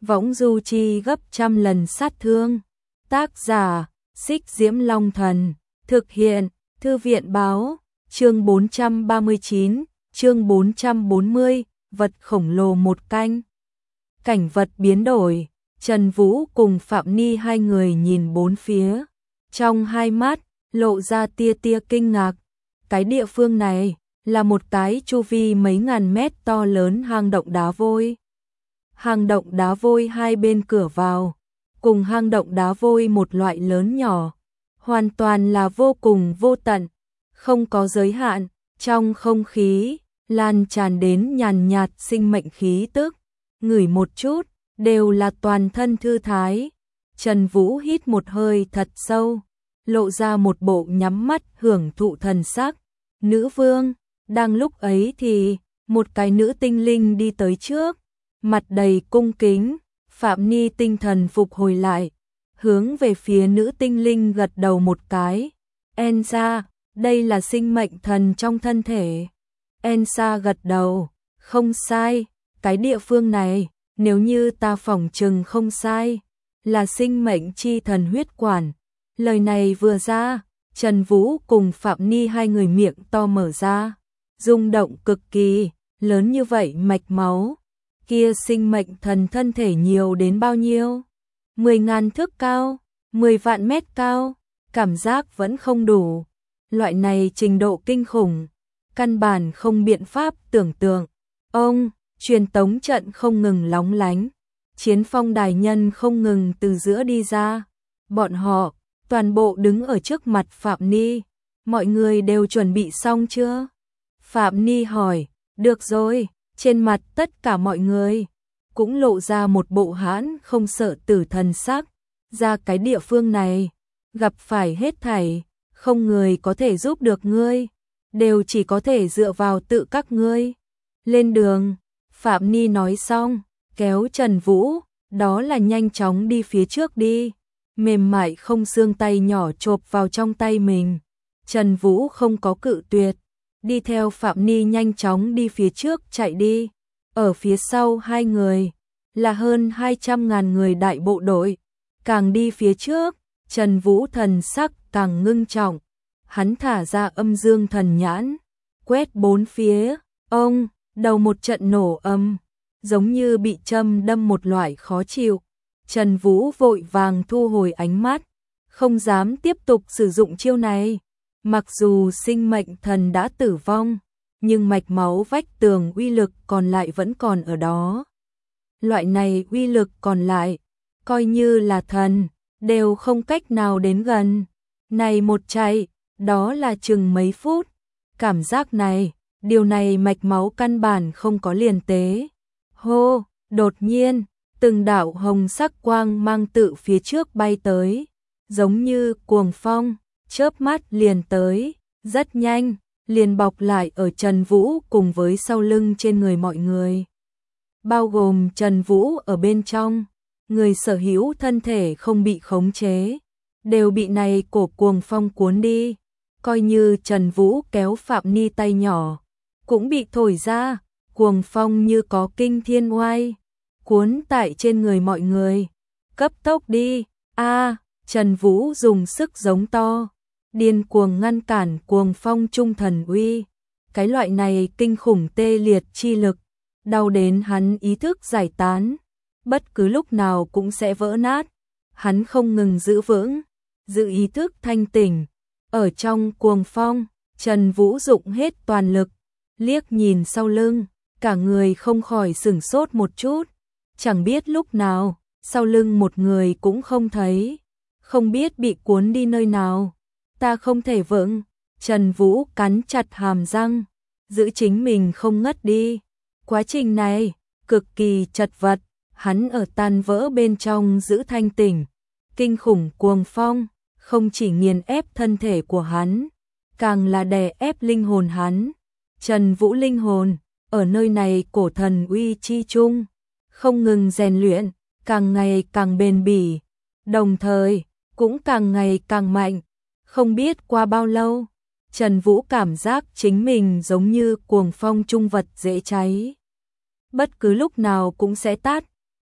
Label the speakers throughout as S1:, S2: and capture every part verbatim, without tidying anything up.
S1: võng du chi gấp trăm lần sát thương. Tác giả, Xích Diễm Long Thần, thực hiện, Thư viện báo, chương bốn trăm ba mươi chín, chương bốn trăm bốn mươi, vật khổng lồ một canh. Cảnh vật biến đổi, Trần Vũ cùng Phạm Ni hai người nhìn bốn phía, trong hai mắt lộ ra tia tia kinh ngạc. Cái địa phương này là một cái chu vi mấy ngàn mét to lớn hang động đá vôi. Hang động đá vôi hai bên cửa vào, cùng hang động đá vôi một loại lớn nhỏ, hoàn toàn là vô cùng vô tận, không có giới hạn. Trong không khí lan tràn đến nhàn nhạt sinh mệnh khí tức, ngửi một chút đều là toàn thân thư thái. Trần Vũ hít một hơi thật sâu, lộ ra một bộ nhắm mắt hưởng thụ thần sắc. Nữ vương, đang lúc ấy thì một cái nữ tinh linh đi tới trước, mặt đầy cung kính. Phạm Ni tinh thần phục hồi lại, hướng về phía nữ tinh linh gật đầu một cái. Ensa, đây là sinh mệnh thần trong thân thể. Ensa gật đầu, không sai, cái địa phương này, nếu như ta phỏng chừng không sai, là sinh mệnh chi thần huyết quản. Lời này vừa ra, Trần Vũ cùng Phạm Ni hai người miệng to mở ra, rung động cực kỳ. Lớn như vậy mạch máu, kia sinh mệnh thần thân thể nhiều đến bao nhiêu? Mười ngàn thước cao, mười vạn mét cao, cảm giác vẫn không đủ. Loại này trình độ kinh khủng, căn bản không biện pháp tưởng tượng. Ông, truyền tống trận không ngừng lóng lánh, chiến phong đài nhân không ngừng từ giữa đi ra. Bọn họ toàn bộ đứng ở trước mặt Phạm Ni. Mọi người đều chuẩn bị xong chưa? Phạm Ni hỏi. Được rồi. Trên mặt tất cả mọi người cũng lộ ra một bộ hãn không sợ tử thần sắc. Ra cái địa phương này, gặp phải hết thảy, không người có thể giúp được ngươi, đều chỉ có thể dựa vào tự các ngươi. Lên đường, Phạm Ni nói xong, kéo Trần Vũ, đó là nhanh chóng đi phía trước đi. Mềm mại không xương tay nhỏ chộp vào trong tay mình. Trần Vũ không có cự tuyệt, đi theo Phạm Ni nhanh chóng đi phía trước chạy đi. Ở phía sau hai người là hơn hai trăm ngàn người đại bộ đội. Càng đi phía trước, Trần Vũ thần sắc càng ngưng trọng. Hắn thả ra âm dương thần nhãn, quét bốn phía. Ông, đầu một trận nổ âm, giống như bị châm đâm một loại khó chịu. Trần Vũ vội vàng thu hồi ánh mắt, không dám tiếp tục sử dụng chiêu này. Mặc dù sinh mệnh thần đã tử vong, nhưng mạch máu vách tường uy lực còn lại vẫn còn ở đó. Loại này uy lực còn lại, coi như là thần, đều không cách nào đến gần. Này một chạy, đó là chừng mấy phút. Cảm giác này, điều này mạch máu căn bản không có liền tế. Hô, đột nhiên, từng đạo hồng sắc quang mang tự phía trước bay tới, giống như cuồng phong, chớp mắt liền tới, rất nhanh, liền bọc lại ở Trần Vũ cùng với sau lưng trên người mọi người. Bao gồm Trần Vũ ở bên trong, người sở hữu thân thể không bị khống chế, đều bị này cổ cuồng phong cuốn đi. Coi như Trần Vũ kéo Phạm Ni tay nhỏ, cũng bị thổi ra, cuồng phong như có kinh thiên oai, cuốn tại trên người mọi người. Cấp tốc đi, a Trần Vũ dùng sức giống to, điên cuồng ngăn cản cuồng phong trung thần uy. Cái loại này kinh khủng tê liệt chi lực, đau đến hắn ý thức giải tán, bất cứ lúc nào cũng sẽ vỡ nát. Hắn không ngừng giữ vững, giữ ý thức thanh tỉnh. Ở trong cuồng phong, Trần Vũ dụng hết toàn lực, liếc nhìn sau lưng, cả người không khỏi sửng sốt một chút. Chẳng biết lúc nào, sau lưng một người cũng không thấy, không biết bị cuốn đi nơi nào. Ta không thể vững. Trần Vũ cắn chặt hàm răng, giữ chính mình không ngất đi. Quá trình này, cực kỳ chật vật, hắn ở tan vỡ bên trong giữ thanh tỉnh. Kinh khủng cuồng phong, không chỉ nghiền ép thân thể của hắn, càng là đè ép linh hồn hắn. Trần Vũ linh hồn, ở nơi này cổ thần uy chi chung, không ngừng rèn luyện, càng ngày càng bền bỉ, đồng thời, cũng càng ngày càng mạnh. Không biết qua bao lâu, Trần Vũ cảm giác chính mình giống như cuồng phong trung vật dễ cháy. Bất cứ lúc nào cũng sẽ tắt,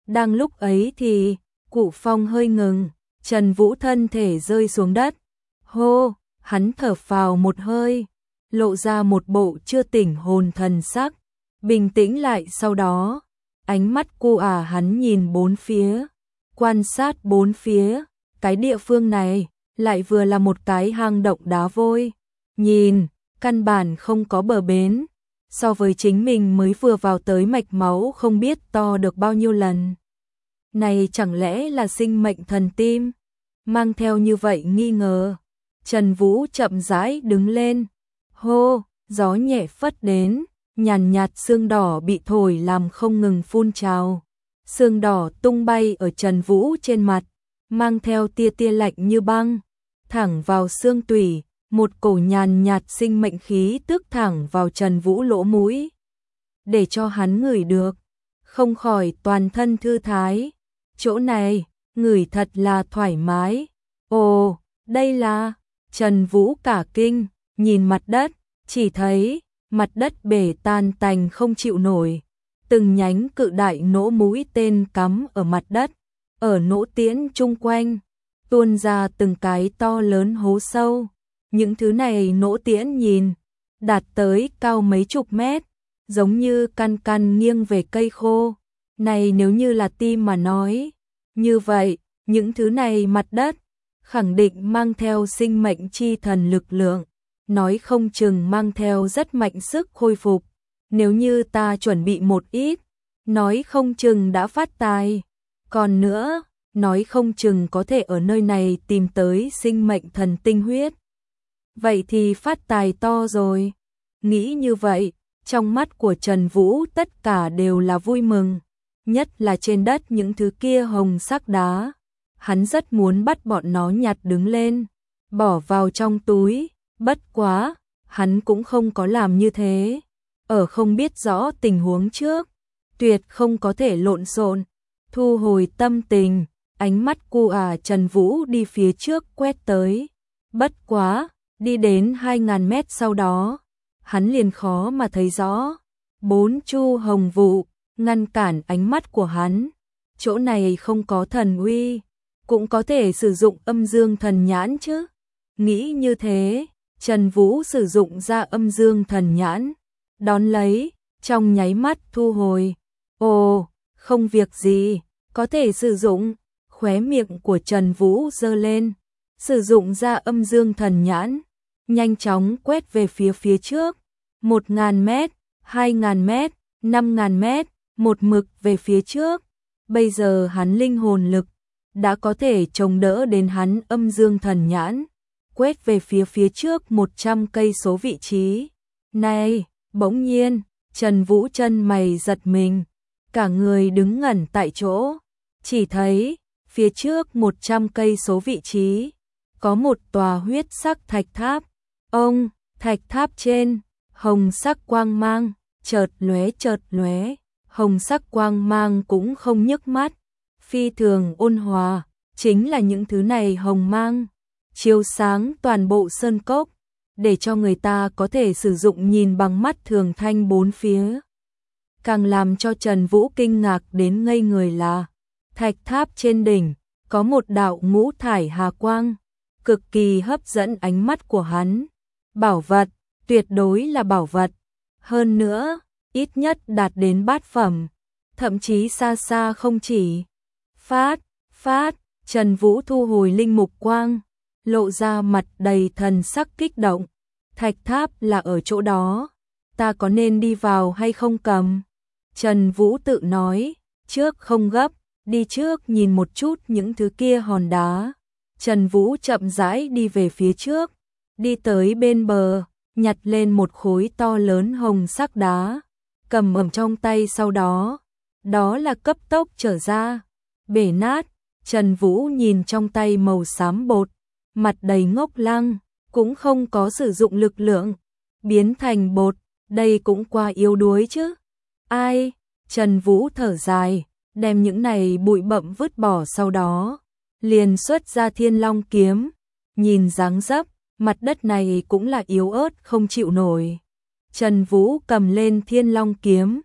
S1: Đang lúc ấy thì, Cụ Phong hơi ngừng, Trần Vũ thân thể rơi xuống đất. Hô, hắn thở phào một hơi, lộ ra một bộ chưa tỉnh hồn thần sắc, bình tĩnh lại sau đó, ánh mắt cu à hắn nhìn bốn phía, quan sát bốn phía, cái địa phương này lại vừa là một cái hang động đá vôi, nhìn, căn bản không có bờ bến, so với chính mình mới vừa vào tới mạch máu không biết to được bao nhiêu lần. Này chẳng lẽ là sinh mệnh thần tim? Mang theo như vậy nghi ngờ, Trần Vũ chậm rãi đứng lên. Hô, gió nhẹ phất đến, nhàn nhạt sương đỏ bị thổi làm không ngừng phun trào. Sương đỏ tung bay ở Trần Vũ trên mặt, mang theo tia tia lạnh như băng, thẳng vào xương tủy, một cổ nhàn nhạt sinh mệnh khí tức thẳng vào Trần Vũ lỗ mũi. Để cho hắn ngửi được, không khỏi toàn thân thư thái. Chỗ này, ngửi thật là thoải mái. Ồ, đây là... Trần Vũ cả kinh, nhìn mặt đất, chỉ thấy mặt đất bể tan tành không chịu nổi. Từng nhánh cự đại nỗ mũi tên cắm ở mặt đất, ở nỗ tiễn chung quanh, tuôn ra từng cái to lớn hố sâu. Những thứ này nỗ tiễn nhìn, đạt tới cao mấy chục mét, giống như căn căn nghiêng về cây khô. Này nếu như là tim mà nói, như vậy, những thứ này mặt đất, khẳng định mang theo sinh mệnh chi thần lực lượng, nói không chừng mang theo rất mạnh sức khôi phục. Nếu như ta chuẩn bị một ít, nói không chừng đã phát tài. Còn nữa, nói không chừng có thể ở nơi này tìm tới sinh mệnh thần tinh huyết. Vậy thì phát tài to rồi. Nghĩ như vậy, trong mắt của Trần Vũ tất cả đều là vui mừng. Nhất là trên đất những thứ kia hồng sắc đá. Hắn rất muốn bắt bọn nó nhặt đứng lên, bỏ vào trong túi. Bất quá, hắn cũng không có làm như thế. Ở không biết rõ tình huống trước, tuyệt không có thể lộn xộn. Thu hồi tâm tình, ánh mắt cu à Trần Vũ đi phía trước quét tới. Bất quá, đi đến hai ngàn mét sau đó, hắn liền khó mà thấy rõ. Bốn chu hồng vụ, ngăn cản ánh mắt của hắn. Chỗ này không có thần uy, cũng có thể sử dụng âm dương thần nhãn chứ. Nghĩ như thế, Trần Vũ sử dụng ra âm dương thần nhãn. Đón lấy, trong nháy mắt thu hồi. Ồ, không việc gì, có thể sử dụng. Khóe miệng của Trần Vũ giơ lên, sử dụng ra âm dương thần nhãn, nhanh chóng quét về phía phía trước. Một ngàn mét, hai ngàn mét, năm ngàn mét, một mực về phía trước. Bây giờ hắn linh hồn lực đã có thể chống đỡ đến hắn âm dương thần nhãn, quét về phía phía trước một trăm cây số vị trí. Này, bỗng nhiên, Trần Vũ chân mày giật mình, cả người đứng ngẩn tại chỗ, chỉ thấy phía trước một trăm cây số vị trí có một tòa huyết sắc thạch tháp. Ông, thạch tháp trên, hồng sắc quang mang chợt lóe chợt lóe, hồng sắc quang mang cũng không nhức mắt, phi thường ôn hòa, chính là những thứ này hồng mang chiếu sáng toàn bộ sơn cốc, để cho người ta có thể sử dụng nhìn bằng mắt thường thanh bốn phía. Càng làm cho Trần Vũ kinh ngạc đến ngây người là, thạch tháp trên đỉnh có một đạo ngũ thải hà quang, cực kỳ hấp dẫn ánh mắt của hắn. Bảo vật, tuyệt đối là bảo vật. Hơn nữa, ít nhất đạt đến bát phẩm, thậm chí xa xa không chỉ. Phát, phát, Trần Vũ thu hồi linh mục quang, lộ ra mặt đầy thần sắc kích động. Thạch tháp là ở chỗ đó, ta có nên đi vào hay không cầm? Trần Vũ tự nói, trước không gấp, đi trước nhìn một chút những thứ kia hòn đá. Trần Vũ chậm rãi đi về phía trước, đi tới bên bờ, nhặt lên một khối to lớn hồng sắc đá, cầm ẩm trong tay sau đó, đó là cấp tốc trở ra, bể nát. Trần Vũ nhìn trong tay màu xám bột, mặt đầy ngốc lăng, cũng không có sử dụng lực lượng, biến thành bột, đây cũng qua yếu đuối chứ. Ai? Trần Vũ thở dài, đem những này bụi bặm vứt bỏ sau đó, liền xuất ra Thiên Long kiếm, nhìn dáng dấp, mặt đất này cũng là yếu ớt không chịu nổi. Trần Vũ cầm lên Thiên Long kiếm,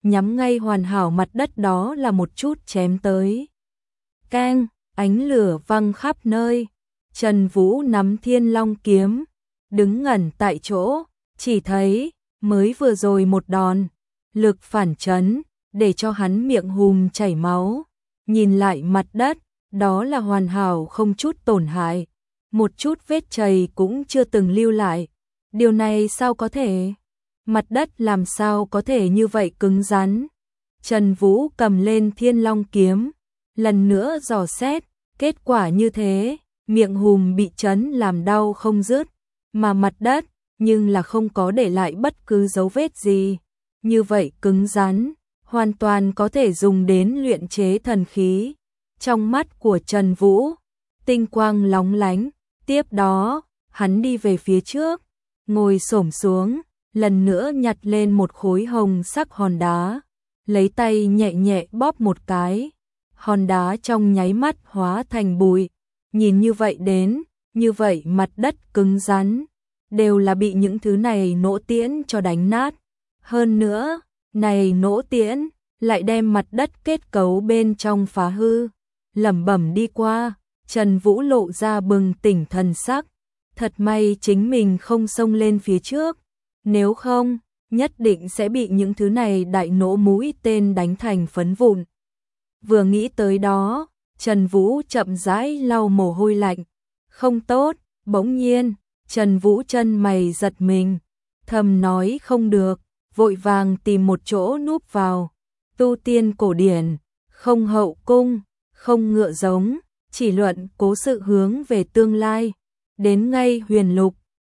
S1: nhắm ngay hoàn hảo mặt đất đó là một chút chém tới. Keng, ánh lửa văng khắp nơi. Trần Vũ nắm Thiên Long kiếm, đứng ngẩn tại chỗ, chỉ thấy mới vừa rồi một đòn, lực phản chấn, để cho hắn miệng hùm chảy máu. Nhìn lại mặt đất, đó là hoàn hảo không chút tổn hại, một chút vết chày cũng chưa từng lưu lại. Điều này sao có thể? Mặt đất làm sao có thể như vậy cứng rắn? Trần Vũ cầm lên Thiên Long kiếm, lần nữa dò xét, kết quả như thế, miệng hùm bị chấn làm đau không dứt, mà mặt đất nhưng là không có để lại bất cứ dấu vết gì. Như vậy cứng rắn, hoàn toàn có thể dùng đến luyện chế thần khí. Trong mắt của Trần Vũ, tinh quang lóng lánh, tiếp đó, hắn đi về phía trước, ngồi xổm xuống, lần nữa nhặt lên một khối hồng sắc hòn đá, lấy tay nhẹ nhẹ bóp một cái, hòn đá trong nháy mắt hóa thành bụi. Nhìn như vậy đến, như vậy mặt đất cứng rắn, đều là bị những thứ này nỗ tiễn cho đánh nát. Hơn nữa, này nỗ tiễn lại đem mặt đất kết cấu bên trong phá hư. Lẩm bẩm đi qua, Trần Vũ lộ ra bừng tỉnh thần sắc, thật may chính mình không xông lên phía trước, nếu không, nhất định sẽ bị những thứ này đại nỗ mũi tên đánh thành phấn vụn. Vừa nghĩ tới đó, Trần Vũ chậm rãi lau mồ hôi lạnh. Không tốt, bỗng nhiên, Trần Vũ chân mày giật mình, thầm nói không được, vội vàng tìm một chỗ núp vào. Tu tiên cổ điển, không hậu cung, không ngựa giống, chỉ luận cố sự hướng về tương lai. Đến ngay huyền lục,